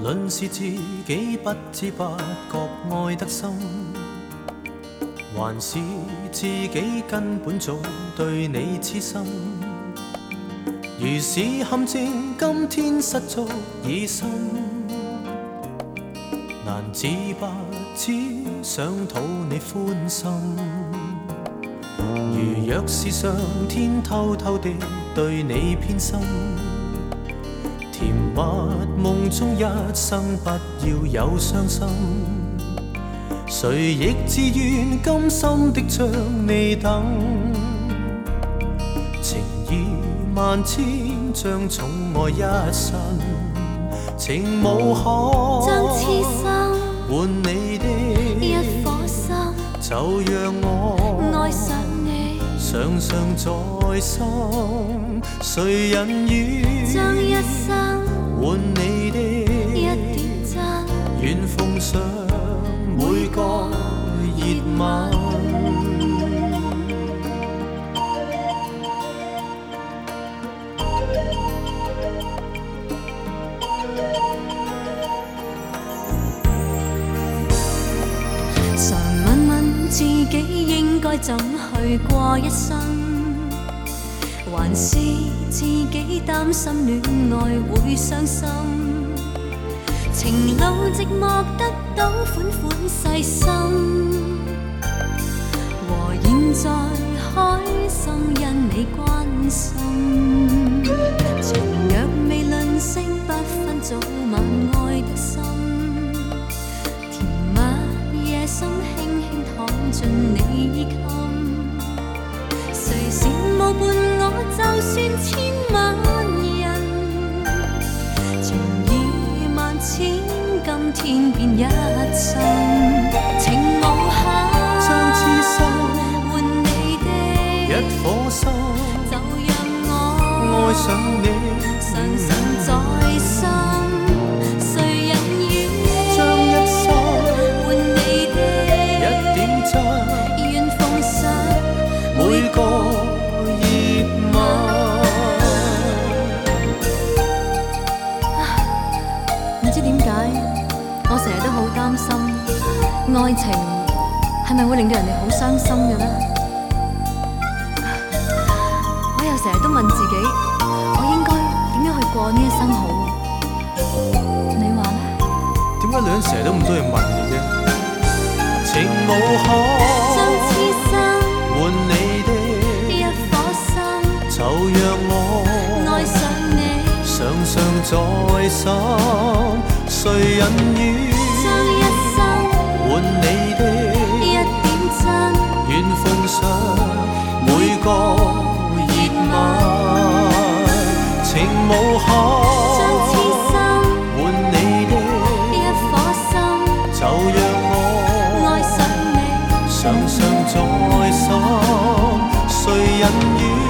论是自己不知不觉爱得深，还是自己根本早对你痴心。如是陷阱，今天失足已深，难自拔，只想讨你欢心。如若是上天偷偷地对你偏心，甜蜜梦中一生不要有伤心。谁亦自愿甘心的将你等，情意万千，将宠爱一生，情无可将痴心换你的一颗心， 就让我爱上你， 常常在心。谁人愿将一生换你的一点真， 愿奉上每个热吻。 常问问自己应该怎去过一生，还是自己担心恋爱会伤心。情路寂寞得到款款细心，和现在开心因你关心。情若未吝惜，不分早晚爱得深。甜蜜夜深，轻轻躺进你衣襟。谁羡慕伴我，就算千万人。情意万千，今天变一生。情无限， 将痴心换你的一颗心， 就让我爱上你， 常常在心。谁人愿将一生换你的一點真， 願奉上每個熱吻。 唔知點解，我成日都好擔心，愛情係咪會令到人哋好傷心嘅呢？我又成日都問自己，我應該點樣去過呢一生好？你話呢？ 點解女人成日都咁多嘢問嘅啫？情無可將痴心換你的一顆心， 就讓我愛上你， 常常在心。誰人願將一生換你的一點真， 願奉上每個熱吻。情無可將痴心換你的一顆心， 就讓我愛上你， 常常在心。誰人願